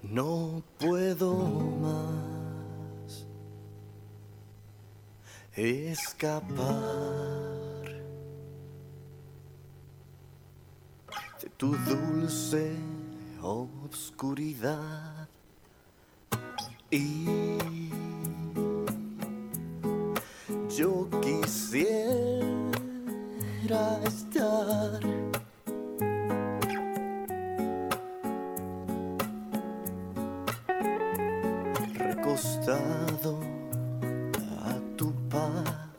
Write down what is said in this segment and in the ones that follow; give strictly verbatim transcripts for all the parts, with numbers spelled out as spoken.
No puedo más escapar de tu dulce obscuridad y yo quisiera estar recostado a tu par,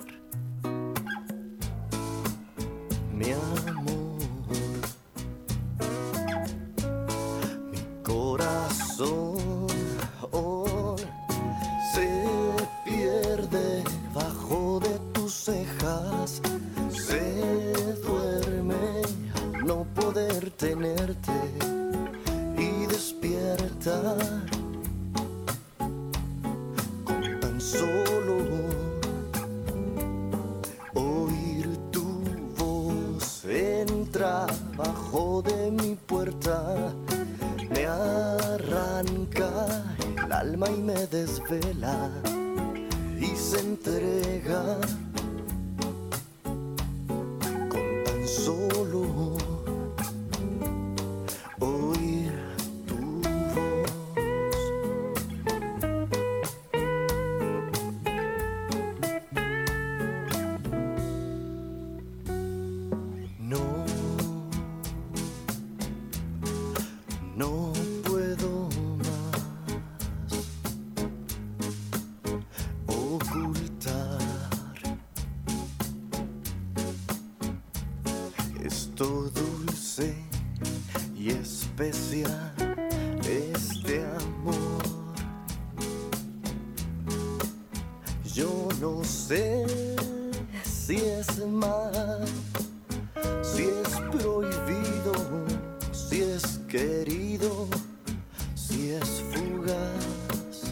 mi amor, mi corazón oh, se pierde bajo de tus cejas, se duerme al no poder tenerte y despierta solo oír tu voz entra bajo de mi puerta, me arranca el alma y me desvela y se entrega con tan solo oír tu voz. No, no puedo más ocultar esto dulce y especial, este amor. Yo no sé si es mal, si es prohibido, si es querido, si es fugaz.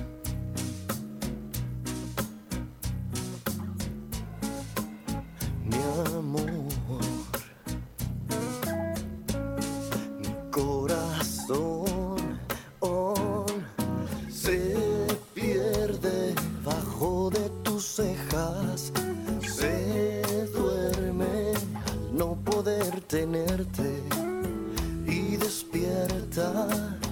Mi amor, mi corazón oh, se pierde bajo de tus cejas, se duerme no poder tenerte y despierta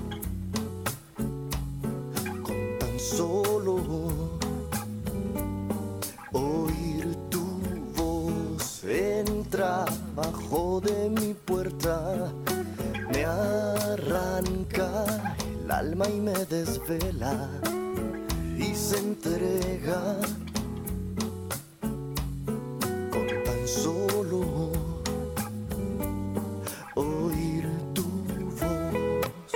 con tan solo oír tu voz entra bajo de mi puerta, me arranca el alma y me desvela y se entrega con tan solo oír tu voz.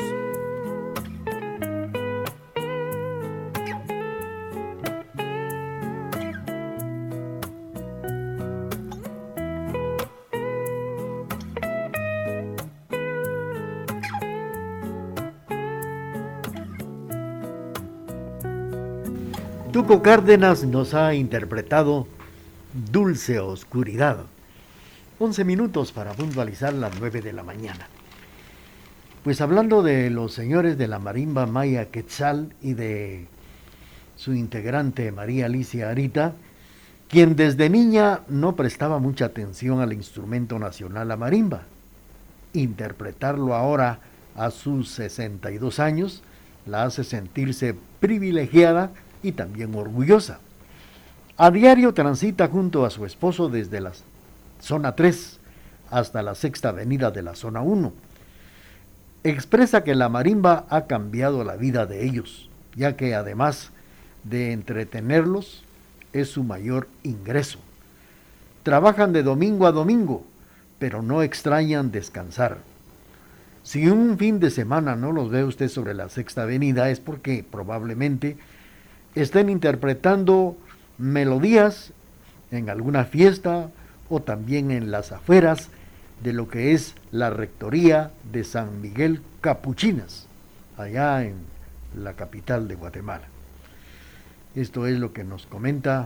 Tuco Cárdenas nos ha interpretado Dulce Oscuridad. once minutos para puntualizar las nueve de la mañana. Pues hablando de los señores de la marimba Maya Quetzal y de su integrante María Alicia Arita, quien desde niña no prestaba mucha atención al instrumento nacional la marimba. Interpretarlo ahora a sus sesenta y dos años la hace sentirse privilegiada y también orgullosa. A diario transita junto a su esposo desde la zona tres hasta la sexta avenida de la zona uno. Expresa que la marimba ha cambiado la vida de ellos, ya que además de entretenerlos, es su mayor ingreso. Trabajan de domingo a domingo, pero no extrañan descansar. Si un fin de semana no los ve usted sobre la sexta avenida, es porque probablemente estén interpretando melodías en alguna fiesta o también en las afueras de lo que es la rectoría de San Miguel Capuchinas, allá en la capital de Guatemala. Esto es lo que nos comenta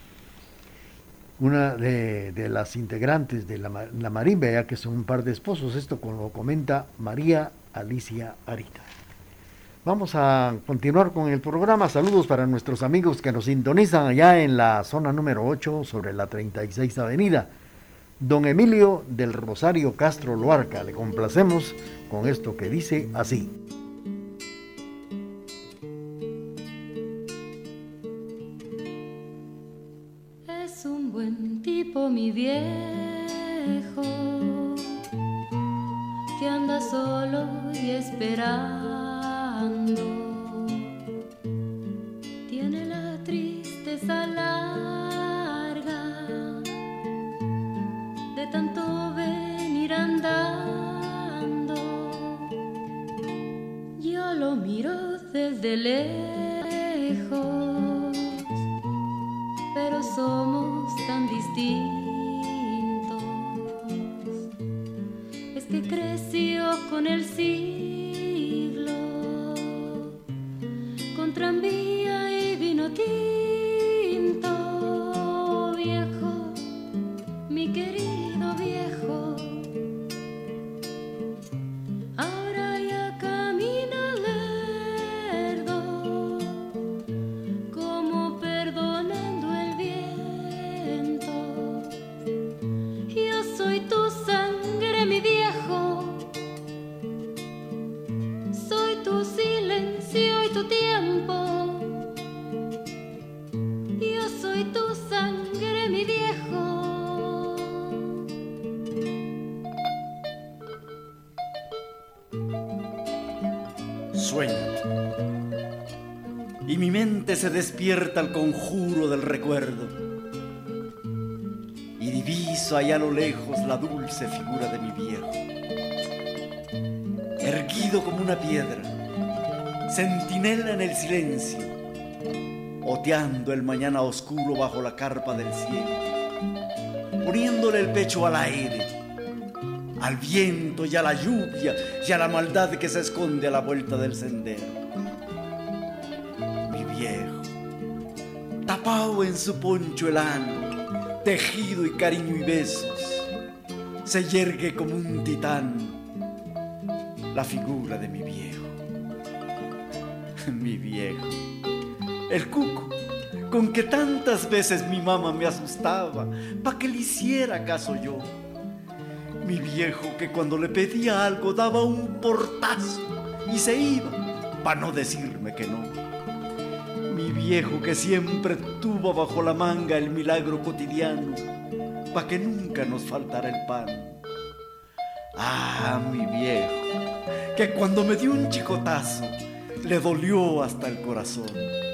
una de, de las integrantes de la, la marimba, ya que son un par de esposos. Esto lo comenta María Alicia Arita. Vamos a continuar con el programa. Saludos para nuestros amigos que nos sintonizan allá en la zona número ocho sobre la treinta y seis Avenida. Don Emilio del Rosario Castro Loarca. Le complacemos con esto que dice así. Es un buen tipo mi viejo, que anda solo y esperando. Tiene la tristeza larga de tanto venir andando. Yo lo miro desde lejos, pero somos tan distintos. Es que creció con el siglo, con tranvía y vino tinto. Viejo, mi querido viejo, ahora ya camina lerdo, como perdonando el viento. Yo soy tu sangre, mi viejo, soy tu silencio y tu tiempo. Yo soy tu sangre, mi viejo. Sueño, y mi mente se despierta al conjuro del recuerdo, y diviso allá a lo lejos la dulce figura de mi viejo, erguido como una piedra, centinela en el silencio, oteando el mañana oscuro bajo la carpa del cielo, poniéndole el pecho al aire, al viento y a la lluvia y a la maldad que se esconde a la vuelta del sendero. Mi viejo, tapado en su poncho helano, tejido y cariño y besos, se yergue como un titán la figura de mi viejo. Mi viejo, el cuco con que tantas veces mi mamá me asustaba pa' que le hiciera caso yo. Mi viejo que cuando le pedía algo daba un portazo y se iba pa' no decirme que no. Mi viejo que siempre tuvo bajo la manga el milagro cotidiano pa' que nunca nos faltara el pan. Ah, mi viejo, que cuando me dio un chicotazo le dolió hasta el corazón.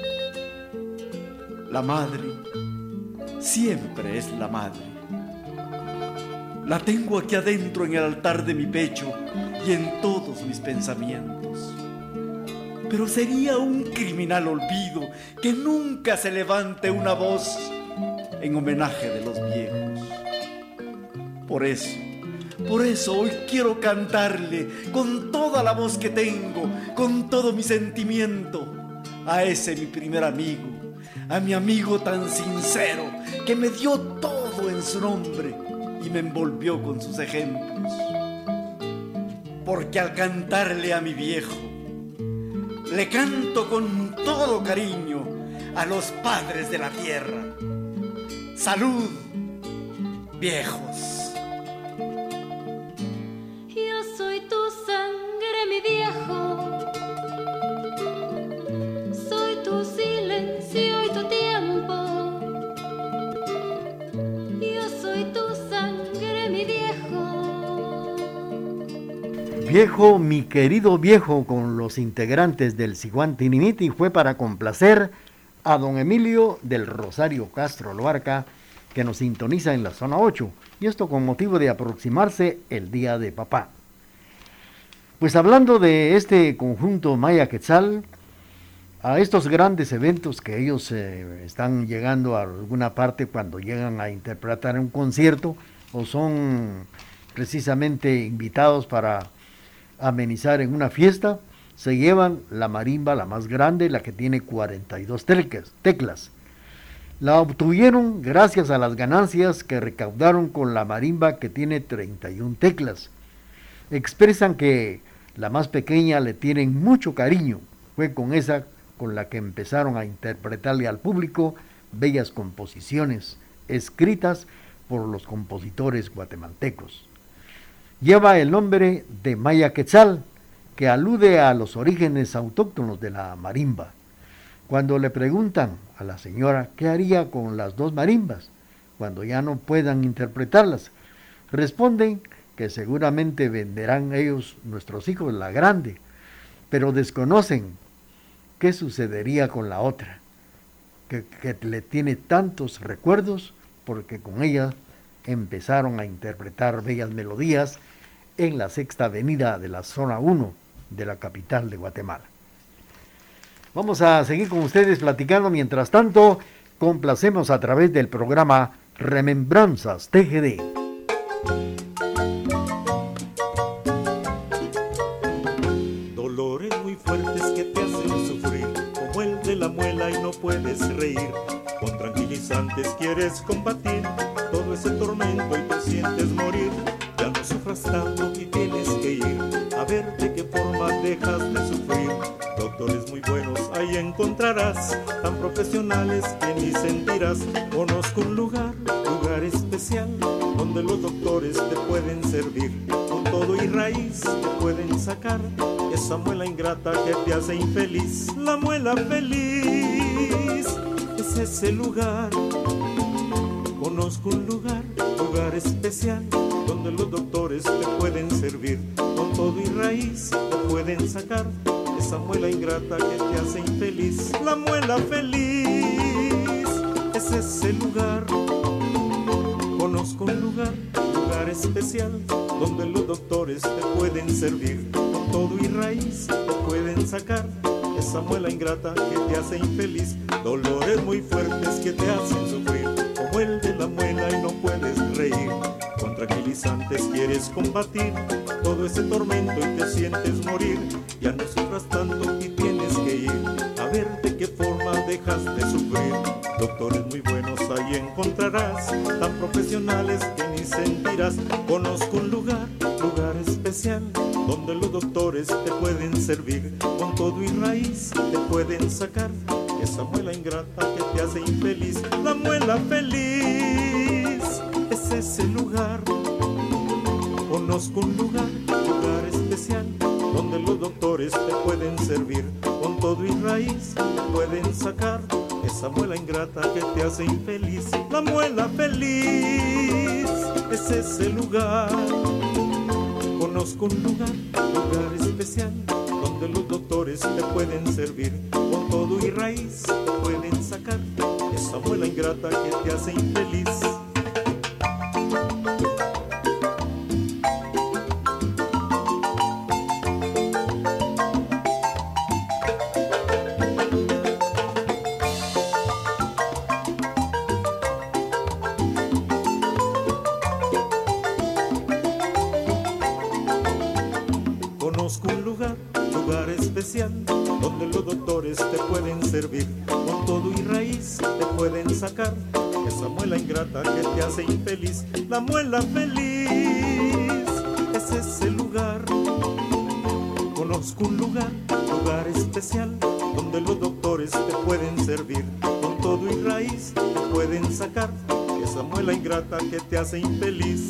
La madre siempre es la madre. La tengo aquí adentro en el altar de mi pecho y en todos mis pensamientos. Pero sería un criminal olvido que nunca se levante una voz en homenaje de los viejos. Por eso, por eso hoy quiero cantarle con toda la voz que tengo, con todo mi sentimiento, a ese mi primer amigo, a mi amigo tan sincero que me dio todo en su nombre y me envolvió con sus ejemplos. Porque al cantarle a mi viejo, le canto con todo cariño a los padres de la tierra. ¡Salud, viejos! Yo soy tu sangre, mi viejo, soy tu silencio y tu tiempo. Yo soy tu sangre, mi viejo. Viejo, mi querido viejo, con los integrantes del Siguantinimiti, fue para complacer a don Emilio del Rosario Castro Loarca, que nos sintoniza en la zona ocho, y esto con motivo de aproximarse el Día de Papá. Pues hablando de este conjunto Maya Quetzal, a estos grandes eventos que ellos eh, están llegando a alguna parte cuando llegan a interpretar un concierto o son precisamente invitados para amenizar en una fiesta, se llevan la marimba, la más grande, la que tiene cuarenta y dos teclas, teclas. La obtuvieron gracias a las ganancias que recaudaron con la marimba que tiene treinta y una teclas. Expresan que la más pequeña le tienen mucho cariño fue con esa con la que empezaron a interpretarle al público bellas composiciones escritas por los compositores guatemaltecos. Lleva el nombre de Maya Quetzal, que alude a los orígenes autóctonos de la marimba. Cuando le preguntan a la señora qué haría con las dos marimbas cuando ya no puedan interpretarlas, responden que seguramente venderán ellos, nuestros hijos, la grande, pero desconocen qué sucedería con la otra, que, que le tiene tantos recuerdos porque con ella empezaron a interpretar bellas melodías en la Sexta Avenida de la Zona uno de la capital de Guatemala. Vamos a seguir con ustedes platicando. Mientras tanto, complacemos a través del programa Remembranzas T G D. Dolores muy fuertes que te hacen sufrir, como el de la muela y no puedes reír. Con tranquilizantes quieres combatir todo ese tormento y te sientes morir. Ya no sufras tanto y tienes que ir a ver de qué forma dejas de sufrir. Doctores muy buenos ahí encontrarás, tan profesionales que ni sentirás. Conozco un lugar, lugar especial, donde los doctores te pueden servir. Con todo y raíz te pueden sacar esa muela ingrata que te hace infeliz. La muela feliz es ese lugar. Conozco un lugar, lugar especial, donde los doctores te pueden servir. Con todo y raíz te pueden sacar esa muela ingrata que te hace infeliz. La muela feliz es ese lugar. Conozco un lugar, lugar especial, donde los doctores te pueden servir. Con todo y raíz te pueden sacar esa muela ingrata que te hace infeliz. Dolores muy fuertes que te hacen sufrir, como el de la muela y no puedes reír. Con tranquilizantes quieres combatir todo ese tormento y te sientes morir. Ya no sufras tanto y tienes que ir a ver de qué forma dejas de sufrir. Doctores muy buenos ahí encontrarás, tan profesionales que ni sentirás. Conozco un lugar, lugar especial, donde los doctores te pueden servir. Con todo y raíz te pueden sacar esa muela ingrata que te hace infeliz. La muela feliz es ese lugar. Conozco un lugar, lugar especial, donde los doctores te pueden servir. Con todo y raíz te pueden sacar esa muela ingrata que te hace infeliz. La muela feliz es ese lugar. Conozco un lugar, lugar especial, donde los doctores te pueden servir. Con todo y raíz te pueden sacar esa muela ingrata que te hace infeliz. Donde los doctores te pueden servir. Con todo y raíz te pueden sacar esa muela ingrata que te hace infeliz. La muela feliz es ese lugar. Conozco un lugar, lugar especial, donde los doctores te pueden servir. Con todo y raíz te pueden sacar esa muela ingrata que te hace infeliz.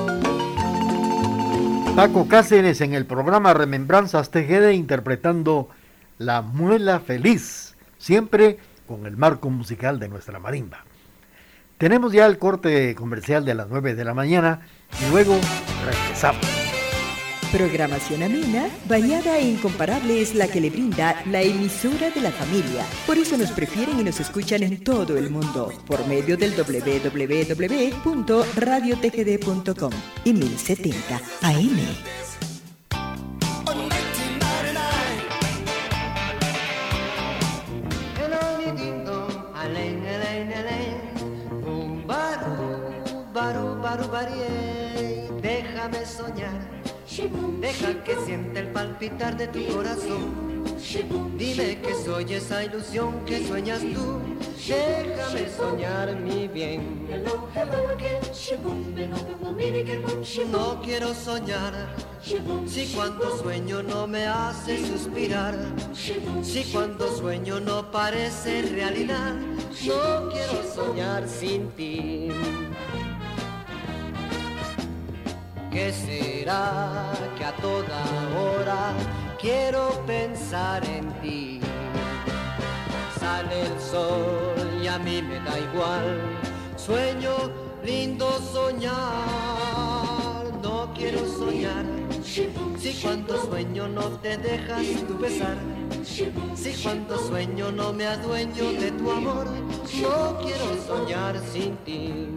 Paco Cáceres en el programa Remembranzas T G D interpretando La Muela Feliz, siempre con el marco musical de nuestra marimba. Tenemos ya el corte comercial de las nueve de la mañana y luego regresamos. Programación amena, variada e incomparable es la que le brinda la emisora de la familia. Por eso nos prefieren y nos escuchan en todo el mundo, por medio del doble u doble u doble u punto radio t g d punto com y mil setenta A M. Déjame soñar, deja que sienta el palpitar de tu corazón. Dime que soy esa ilusión que sueñas tú. Déjame soñar mi bien. No quiero soñar si cuando sueño no me hace suspirar. Si cuando sueño no parece realidad. No quiero soñar sin ti. ¿Qué será que a toda hora quiero pensar en ti? Sale el sol y a mí me da igual. Sueño lindo soñar. No quiero soñar si cuando sueño no te dejas tu besar. Si cuando sueño no me adueño de tu amor. No quiero soñar sin ti.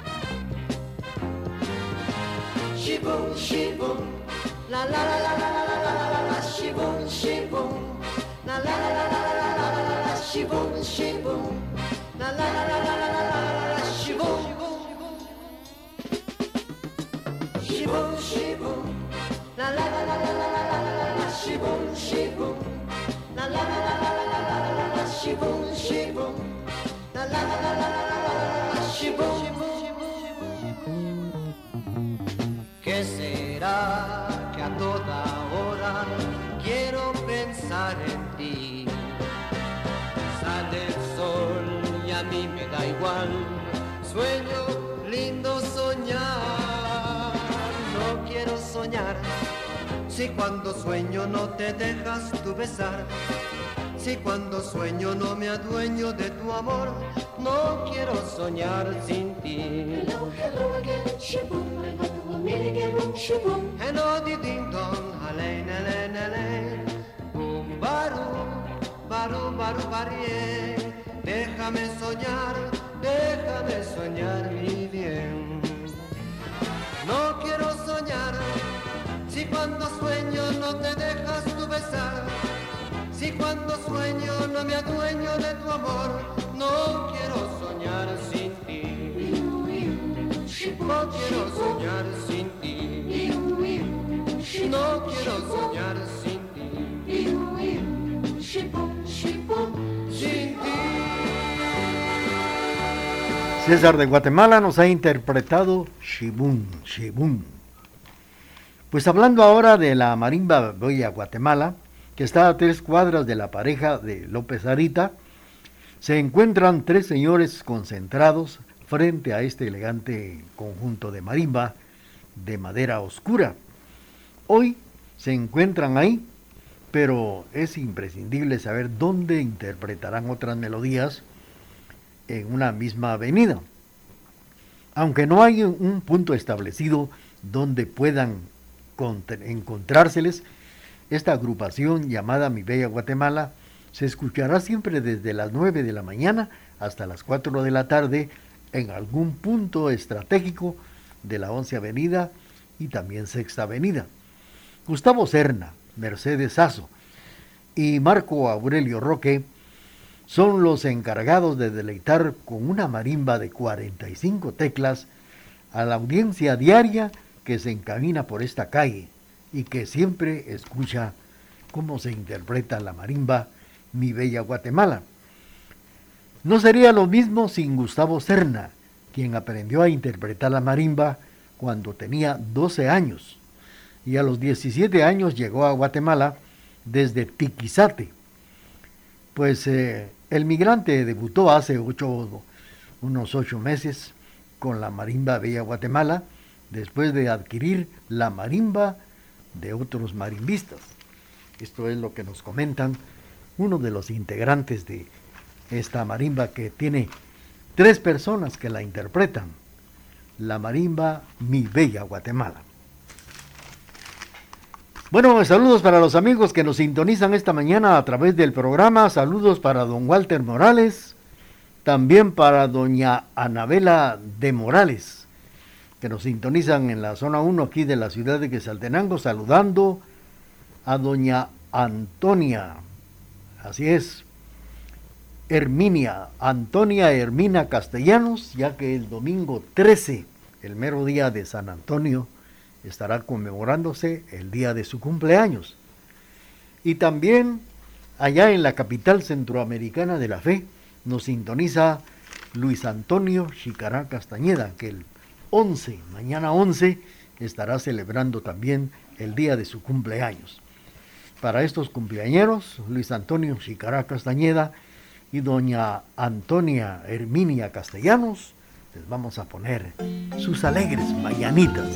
Shibum, shibum, la la la la la la la la la, shibum, shibum, la la la la la la la la la, shibum, shibum, la la la la la la la la, shibum, shibum, shibum, la la la la la la la la, shibum, shibum, la la la la la la la, shibum, shibum, la la la la la la la, shibum. ¿Qué será que a toda hora quiero pensar en ti? Sale el sol y a mí me da igual. Sueño lindo soñar. No quiero soñar si cuando sueño no te dejas tu besar. Si cuando sueño no me adueño de tu amor. No quiero soñar sin ti. Hello, di ding dong, hale, nele, nele. Bum, baru, baru, baru, barie. Déjame soñar, déjame soñar mi bien. No quiero soñar si cuando sueño no te dejas tu besar. Si cuando sueño no me adueño de tu amor. No quiero soñar sin ti. No quiero soñar sin ti. No quiero soñar sin ti. Sin ti. César de Guatemala nos ha interpretado Shibum, Shibum. Pues hablando ahora de la marimba Bella Guatemala, que está a tres cuadras de la pareja de López Arita, se encuentran tres señores concentrados frente a este elegante conjunto de marimba de madera oscura. Hoy se encuentran ahí, pero es imprescindible saber dónde interpretarán otras melodías en una misma avenida. Aunque no hay un punto establecido donde puedan encontrárseles, esta agrupación llamada Mi Bella Guatemala se escuchará siempre desde las nueve de la mañana hasta las cuatro de la tarde en algún punto estratégico de la once Avenida y también Sexta Avenida. Gustavo Serna, Mercedes Sazo y Marco Aurelio Roque son los encargados de deleitar con una marimba de cuarenta y cinco teclas a la audiencia diaria que se encamina por esta calle y que siempre escucha cómo se interpreta la marimba Mi Bella Guatemala. No sería lo mismo sin Gustavo Serna, quien aprendió a interpretar la marimba cuando tenía doce años y a los diecisiete años llegó a Guatemala desde Tiquizate. Pues eh, el migrante debutó hace ocho, unos ocho meses con la marimba Bella Guatemala, después de adquirir la marimba de otros marimbistas. Esto es lo que nos comentan uno de los integrantes de esta marimba, que tiene tres personas que la interpretan, la marimba Mi Bella Guatemala. Bueno, saludos para los amigos que nos sintonizan esta mañana a través del programa. Saludos para don Walter Morales, también para doña Anabela de Morales, que nos sintonizan en la zona uno aquí de la ciudad de Quetzaltenango, saludando a doña Antonia, así es, Herminia, Antonia Hermina Castellanos, ya que el domingo trece, el mero día de San Antonio, estará conmemorándose el día de su cumpleaños. Y también Allá en la capital centroamericana de la fe nos sintoniza Luis Antonio Xicará Castañeda, que el once, mañana once, estará celebrando también el día de su cumpleaños. Para estos cumpleañeros, Luis Antonio Xicará Castañeda y doña Antonia Herminia Castellanos, les vamos a poner sus alegres mañanitas.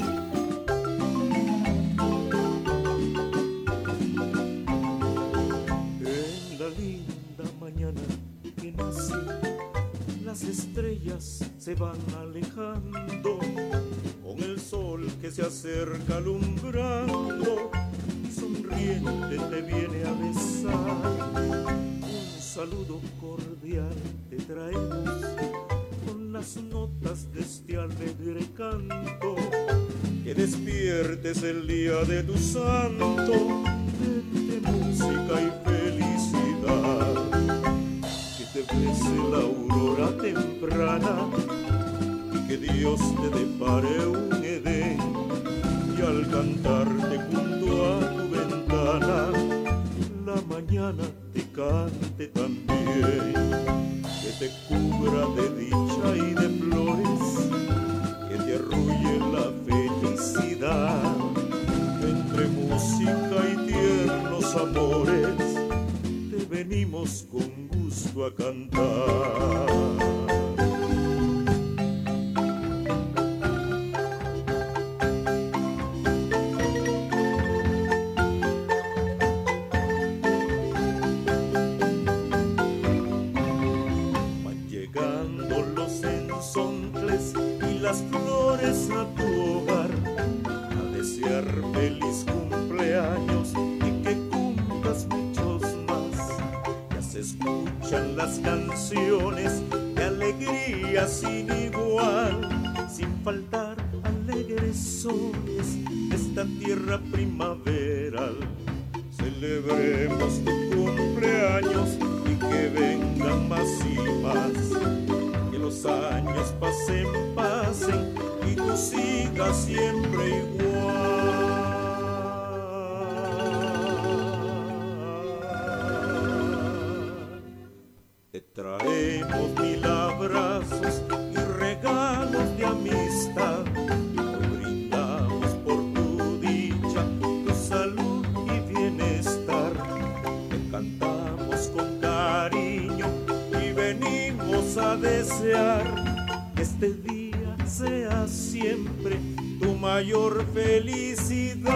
En la linda mañana que nací, las estrellas se van alejando, con el sol que se acerca alumbrando, sonriente te viene a besar. Un saludo cordial te traemos con las notas de este alegre canto, que despiertes el día de tu santo, entre música y felicidad, que te bese la aurora temprana y que Dios te depare un Edén, y al cantarte junto a tu ventana la mañana te cante también, que te cubra de dicha y de flores, que te arrulle la felicidad, entre música y tiernos amores te venimos con gusto a cantar. Las flores a tu hogar, a desear feliz cumpleaños y que cumplas muchos más. Ya se escuchan las canciones de alegría sin igual, sin faltar alegres sones de esta tierra primaveral. Celebremos tu cumpleaños y que vengan más y más, que los años pasen, pasen y tú sigas siempre igual. Te traemos mil abrazos y regalos de amistad, te brindamos por tu dicha, tu salud y bienestar. Te cantamos con cariño y venimos a desear que este día sea siempre tu mayor felicidad.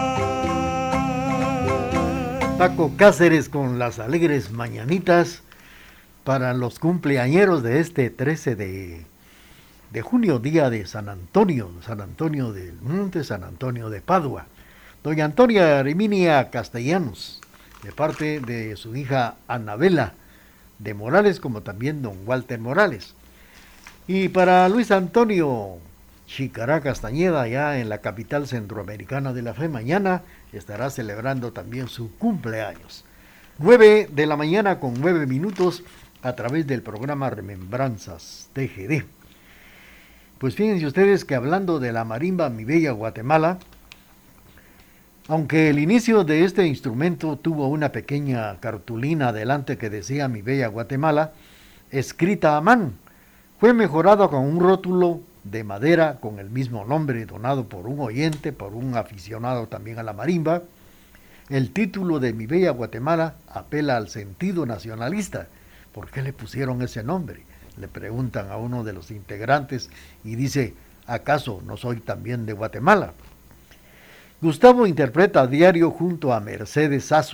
Paco Cáceres con las alegres mañanitas para los cumpleañeros de este trece de, de junio, día de San Antonio, San Antonio del Monte, San Antonio de Padua. Doña Antonia Herminia Castellanos, de parte de su hija Anabela de Morales, como también don Walter Morales. Y para Luis Antonio Xicará Castañeda, ya en la capital centroamericana de la fe, mañana estará celebrando también su cumpleaños. nueve de la mañana con nueve minutos a través del programa Remembranzas T G D. Pues fíjense ustedes que hablando de la marimba Mi Bella Guatemala, aunque el inicio de este instrumento tuvo una pequeña cartulina adelante que decía Mi Bella Guatemala, escrita a mano, fue mejorada con un rótulo de madera con el mismo nombre donado por un oyente, por un aficionado también a la marimba. El título de Mi Bella Guatemala apela al sentido nacionalista. ¿Por qué le pusieron ese nombre? Le preguntan a uno de los integrantes y dice, ¿acaso no soy también de Guatemala? Gustavo interpreta a diario junto a Mercedes Sasso,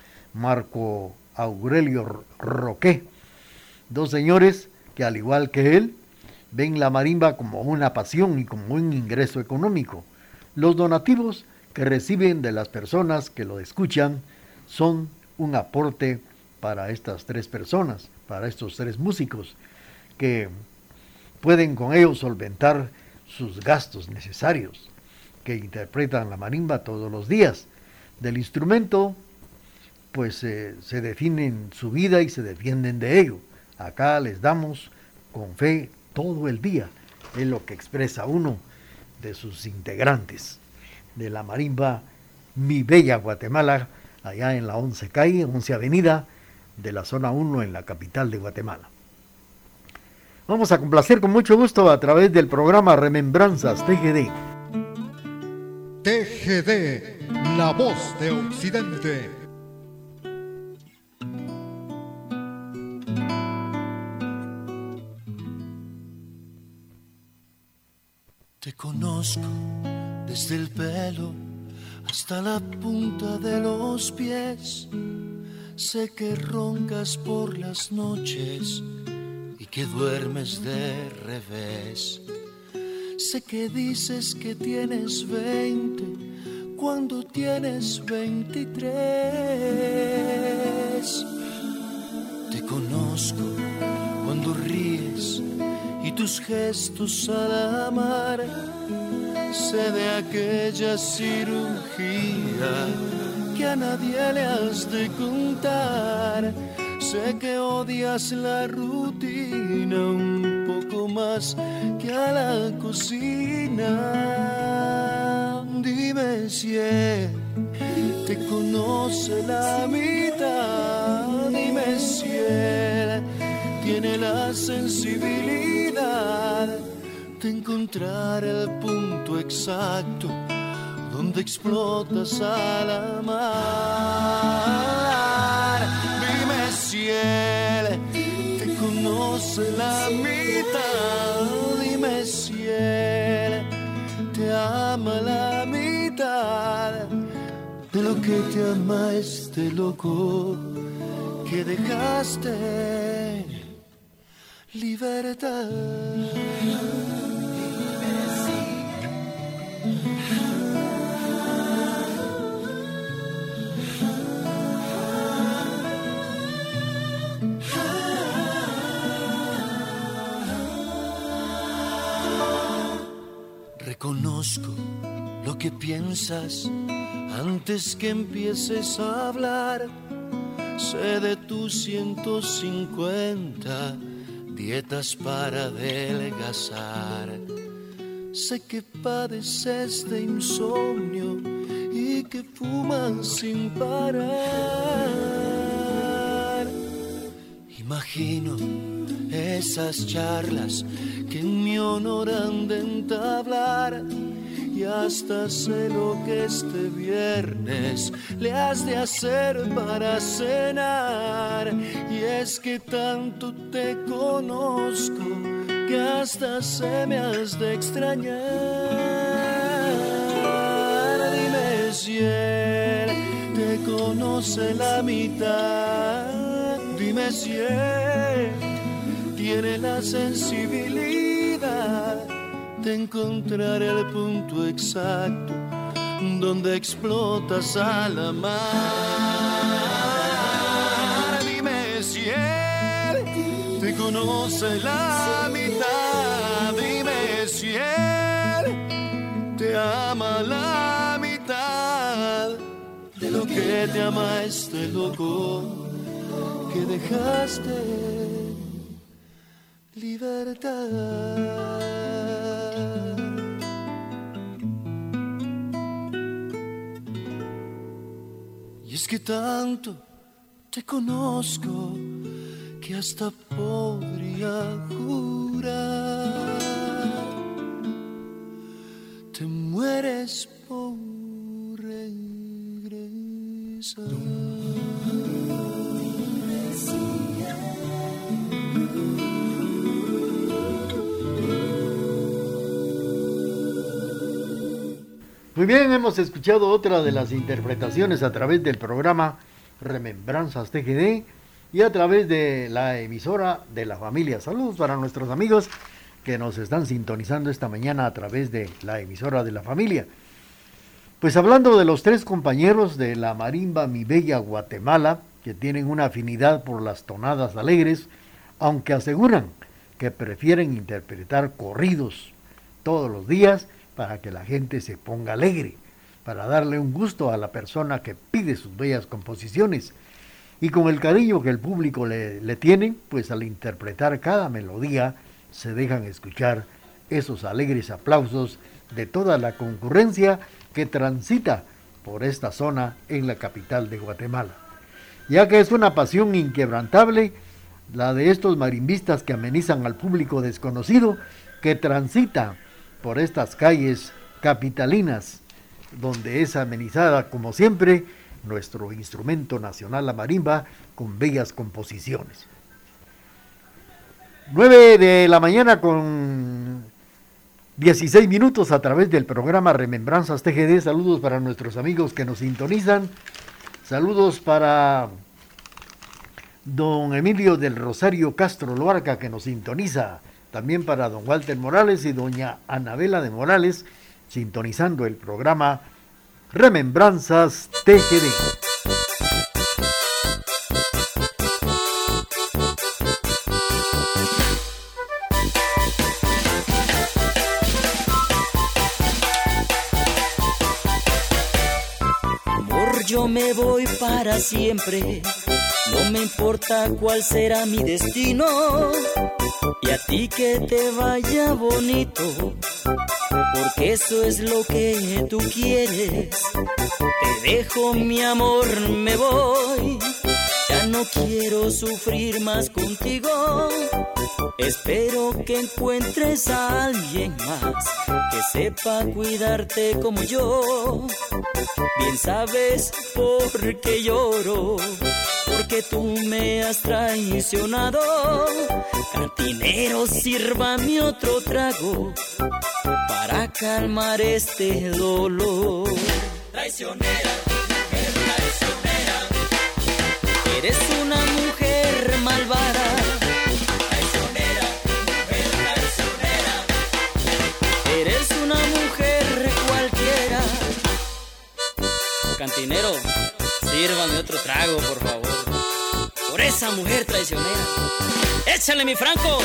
Marco Aurelio Roque, dos señores que al igual que él, ven la marimba como una pasión y como un ingreso económico. Los donativos que reciben de las personas que lo escuchan son un aporte para estas tres personas, para estos tres músicos, que pueden con ellos solventar sus gastos necesarios, que interpretan la marimba todos los días. Del instrumento, pues eh, se definen su vida y se defienden de ello. Acá les damos con fe todo el día, es lo que expresa uno de sus integrantes de la marimba Mi Bella Guatemala, allá en la once calle, once avenida de la zona uno en la capital de Guatemala. Vamos a complacer con mucho gusto a través del programa Remembranzas T G D. T G D, la voz de Occidente. Te conozco desde el pelo hasta la punta de los pies. Sé que roncas por las noches y que duermes de revés. Sé que dices que tienes veinte cuando tienes veintitrés. Te conozco cuando ríes y tus gestos al amar. Sé de aquella cirugía que a nadie le has de contar. Sé que odias la rutina un poco más que a la cocina. Dime si él te conoce la mitad. Dime si él tiene la sensibilidad de encontrar el punto exacto donde explotas al amar. Dime si él te conoce la mitad. Dime si él te ama la mitad de lo que te ama este loco que dejaste. Libertad. Reconozco lo que piensas antes que empieces a hablar. Sé de tus ciento cincuenta dietas para adelgazar. Sé que padeces de insomnio y que fumas sin parar. Imagino esas charlas que en mi honor han de entablar. Y hasta sé lo que este viernes le has de hacer para cenar. Y es que tanto te conozco que hasta se me has de extrañar. Dime si él te conoce la mitad. Dime si él tiene la sensibilidad de encontrar el punto exacto donde explotas al amar. Dime si él te conoce la mitad. Dime si él te ama la mitad de lo que te ama este loco que dejaste. Libertad. Y es que tanto te conozco que hasta podría jurar te mueres por regresar. Muy bien, hemos escuchado otra de las interpretaciones a través del programa Remembranzas T G D y a través de la emisora de la familia. Saludos para nuestros amigos que nos están sintonizando esta mañana a través de la emisora de la familia. Pues hablando de los tres compañeros de la marimba Mi Bella Guatemala, que tienen una afinidad por las tonadas alegres, aunque aseguran que prefieren interpretar corridos todos los días para que la gente se ponga alegre, para darle un gusto a la persona que pide sus bellas composiciones. Y con el cariño que el público le, le tiene, pues al interpretar cada melodía, se dejan escuchar esos alegres aplausos de toda la concurrencia que transita por esta zona en la capital de Guatemala, ya que es una pasión inquebrantable la de estos marimbistas que amenizan al público desconocido que transita por estas calles capitalinas, donde es amenizada, como siempre, nuestro instrumento nacional, la marimba, con bellas composiciones. nueve de la mañana con dieciséis minutos a través del programa Remembranzas T G D. Saludos para nuestros amigos que nos sintonizan. Saludos para don Emilio del Rosario Castro Loarca, que nos sintoniza. También para don Walter Morales y doña Anabela de Morales, sintonizando el programa Remembranzas T G D. Amor, yo me voy para siempre, no me importa cuál será mi destino, y a ti que te vaya bonito, porque eso es lo que tú quieres. Te dejo mi amor, me voy, ya no quiero sufrir más contigo. Espero que encuentres a alguien más que sepa cuidarte como yo. Bien sabes por qué lloro, porque tú me has traicionado. Cantinero, sírvame otro trago para calmar este dolor. Traicionera, mujer traicionera, eres una mujer malvada. Traicionera, mujer traicionera, eres una mujer cualquiera. Cantinero, sírvame otro trago, por favor, por esa mujer traicionera. ¡Échale, mi Francos!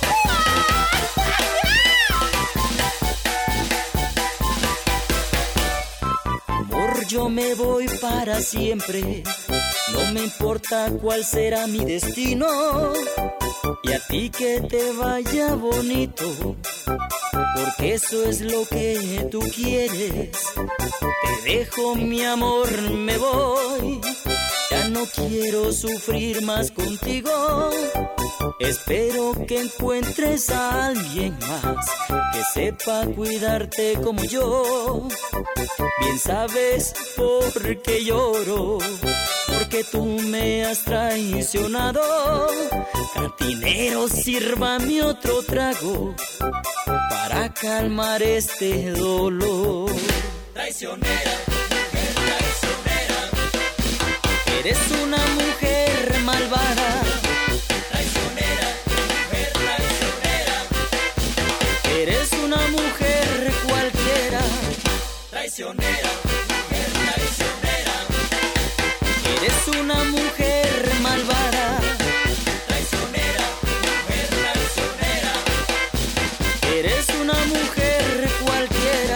Amor, yo me voy para siempre, no me importa cuál será mi destino, y a ti que te vaya bonito, porque eso es lo que tú quieres. Te dejo mi amor, me voy, ya no quiero sufrir más contigo. Espero que encuentres a alguien más que sepa cuidarte como yo. Bien sabes por qué lloro, porque tú me has traicionado. Cantinero, sírvame otro trago para calmar este dolor. Traicionera, mujer traicionera, eres una mujer malvada. Traicionera, mujer traicionera, eres una mujer cualquiera. Traicionera, mujer traicionera, eres una mujer malvada. Traicionera, mujer traicionera, eres una mujer cualquiera.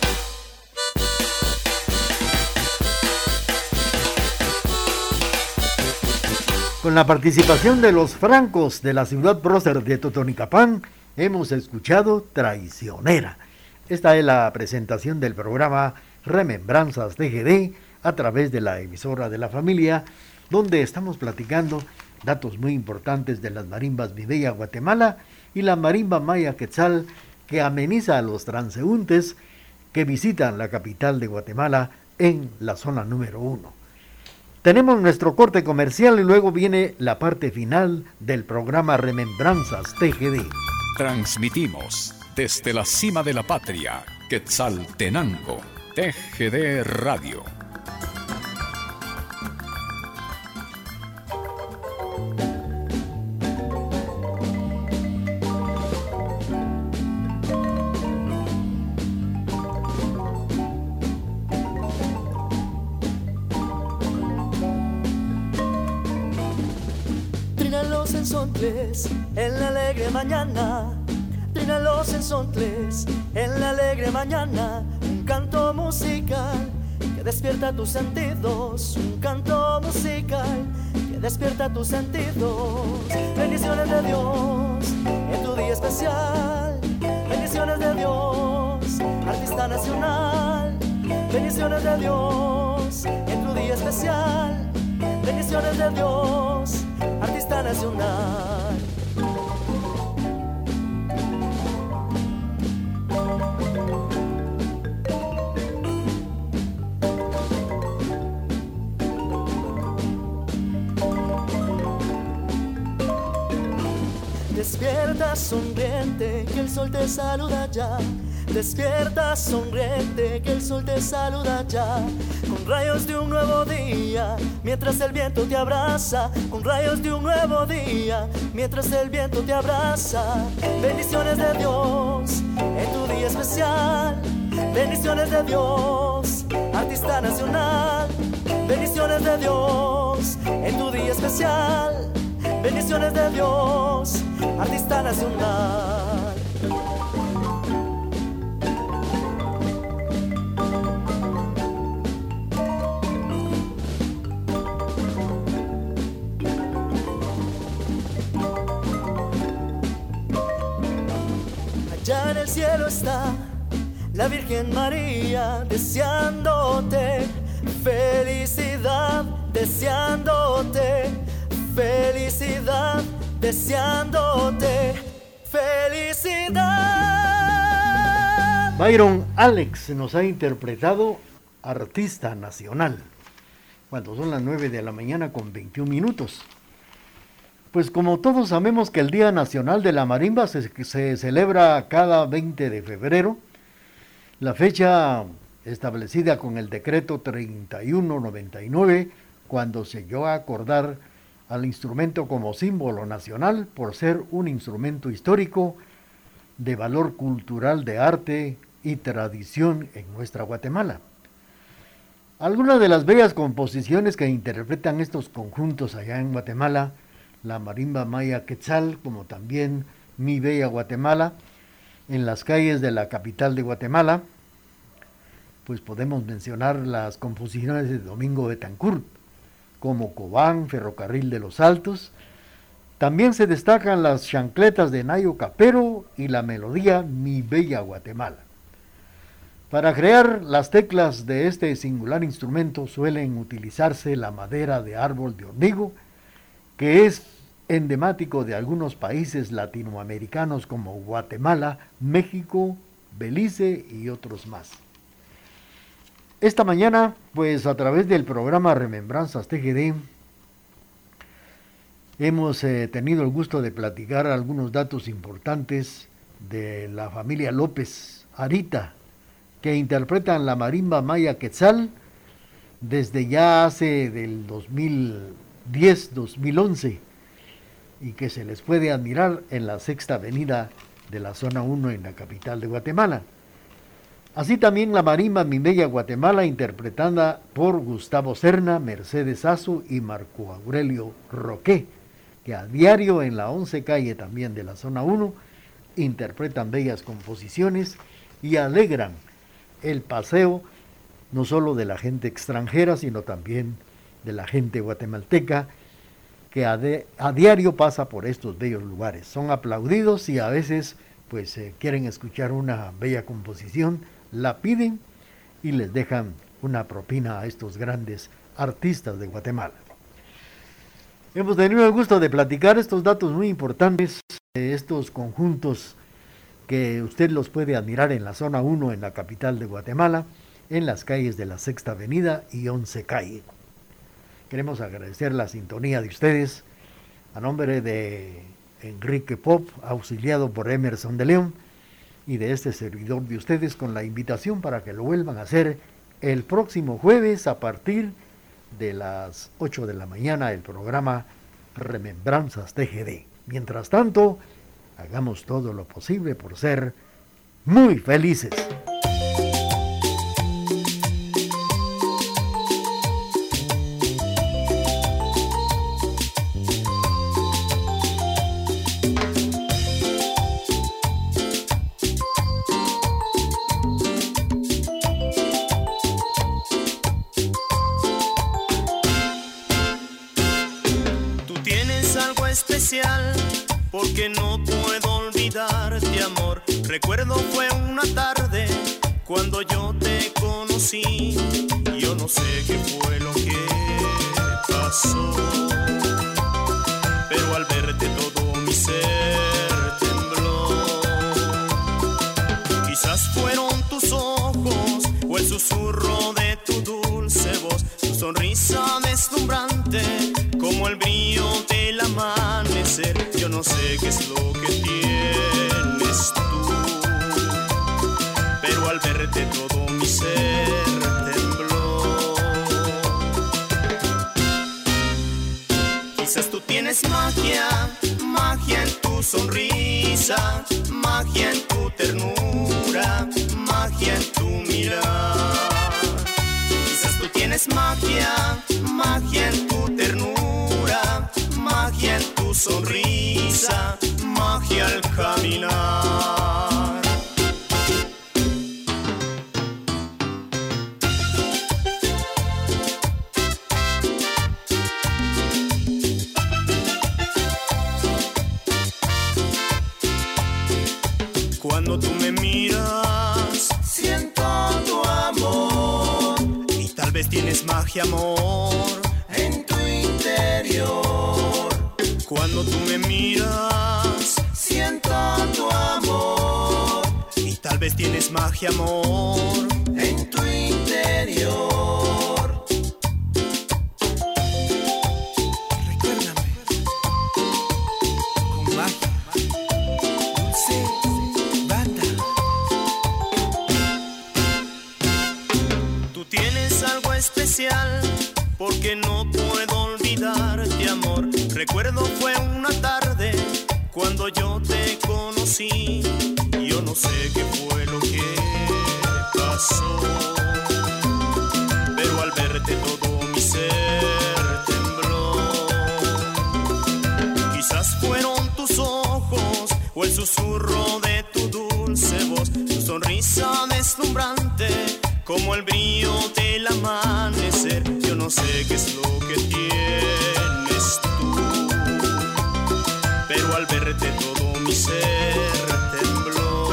Con la participación de los Francos de la ciudad prócer de Totonicapán, hemos escuchado Traicionera. Esta es la presentación del programa Remembranzas T G D a través de la emisora de la familia, donde estamos platicando datos muy importantes de las marimbas Mi Bella Guatemala y la marimba Maya Quetzal, que ameniza a los transeúntes que visitan la capital de Guatemala en la zona número uno. Tenemos nuestro corte comercial y luego viene la parte final del programa Remembranzas T G D. Transmitimos desde la cima de la patria, Quetzaltenango, T G D Radio. Los ensontles en la alegre mañana, trinan los ensontles en la alegre mañana, un canto musical que despierta tus sentidos, un canto musical que despierta tus sentidos. Bendiciones de Dios en tu día especial, bendiciones de Dios, artista nacional, bendiciones de Dios en tu día especial. Bendiciones de Dios, artista nacional. Despierta sonriente, que el sol te saluda ya. Despierta sonriente, que el sol te saluda ya. Con rayos de un nuevo día, mientras el viento te abraza. Con rayos de un nuevo día, mientras el viento te abraza. Bendiciones de Dios en tu día especial. Bendiciones de Dios, artista nacional. Bendiciones de Dios en tu día especial. Bendiciones de Dios, artista nacional. Allá en el cielo está la Virgen María deseándote felicidad, deseándote felicidad, deseándote felicidad. Byron Alex nos ha interpretado Artista Nacional, cuando son las nueve de la mañana con veintiún minutos. Pues como todos sabemos que el Día Nacional de la Marimba se, se celebra cada veinte de febrero, la fecha establecida con el decreto treinta y uno noventa y nueve, cuando se llegó a acordar al instrumento como símbolo nacional por ser un instrumento histórico de valor cultural, de arte y tradición en nuestra Guatemala. Algunas de las bellas composiciones que interpretan estos conjuntos allá en Guatemala, la marimba maya Quetzal, como también Mi Bella Guatemala, en las calles de la capital de Guatemala, pues podemos mencionar las composiciones de Domingo Betancourt, como Cobán, Ferrocarril de los Altos. También se destacan las chancletas de Nayo Capero y la melodía Mi Bella Guatemala. Para crear las teclas de este singular instrumento suelen utilizarse la madera de árbol de hormigo, que es endemático de algunos países latinoamericanos como Guatemala, México, Belice y otros más. Esta mañana, pues a través del programa Remembranzas T G D, hemos eh, tenido el gusto de platicar algunos datos importantes de la familia López Arita, que interpretan la marimba maya Quetzal desde ya hace del dos mil diez dos mil once, y que se les puede admirar en la Sexta Avenida de la Zona uno en la capital de Guatemala. Así también la marimba Mi Bella Guatemala, interpretada por Gustavo Serna, Mercedes Azu y Marco Aurelio Roque, que a diario en la once calle también de la Zona uno interpretan bellas composiciones y alegran el paseo no solo de la gente extranjera, sino también de la gente guatemalteca, que a, de, a diario pasa por estos bellos lugares. Son aplaudidos y a veces pues eh, quieren escuchar una bella composición, la piden y les dejan una propina a estos grandes artistas de Guatemala. Hemos tenido el gusto de platicar estos datos muy importantes, de estos conjuntos que usted los puede admirar en la Zona uno, en la capital de Guatemala, en las calles de la Sexta Avenida y once calle. Queremos agradecer la sintonía de ustedes a nombre de Enrique Pop, auxiliado por Emerson de León, y de este servidor de ustedes, con la invitación para que lo vuelvan a hacer el próximo jueves a partir de las ocho de la mañana, el programa Remembranzas T G D. Mientras tanto, hagamos todo lo posible por ser muy felices. Porque no puedo olvidarte, amor. Recuerdo fue una tarde cuando yo te conocí. Yo no sé qué fue lo que pasó, pero al verte todo mi ser tembló. Quizás fueron tus ojos o el susurro de tu dulce voz, tu sonrisa deslumbrante como el brillo del amanecer. Yo no sé qué es lo que tienes tú, pero al verte todo mi ser tembló. Quizás tú tienes magia, magia en tu sonrisa, magia en tu ternura, magia en tu mirar. Quizás tú tienes magia, magia en tu ternura, magia en tu sonrisa, magia al caminar. Cuando tú me miras, siento tu amor. Y tal vez tienes magia, amor, en tu interior. Cuando tú me miras, siento tu amor. Y tal vez tienes magia, amor, en tu interior. Recuérdame, con magia. Especial, porque no puedo olvidarte, amor. Recuerdo fue una tarde cuando yo te conocí. Yo no sé qué fue lo que pasó, pero al verte todo mi ser tembló. Quizás fueron tus ojos o el susurro de tu dulce voz, tu sonrisa deslumbrante como el brillo del amanecer. Yo no sé qué es lo que tienes tú, pero al verte todo mi ser tembló.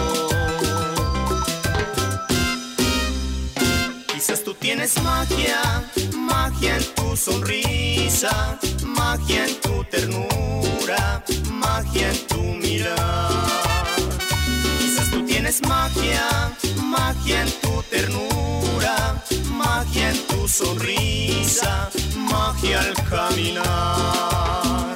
Quizás tú tienes magia, magia en tu sonrisa, magia en tu ternura, magia en tu mirar. Quizás tú tienes magia, magia en tu ternura, magia en tu sonrisa, magia al caminar.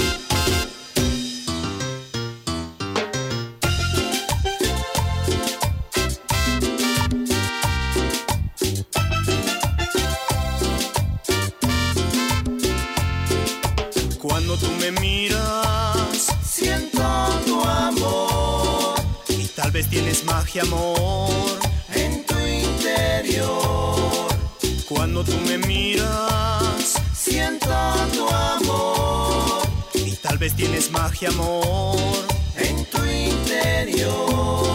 Cuando tú me miras, siento tu amor. Y tal vez tienes magia, amor, en tu interior. Cuando tú me miras, siento tu amor. Y tal vez tienes magia, amor, en tu interior.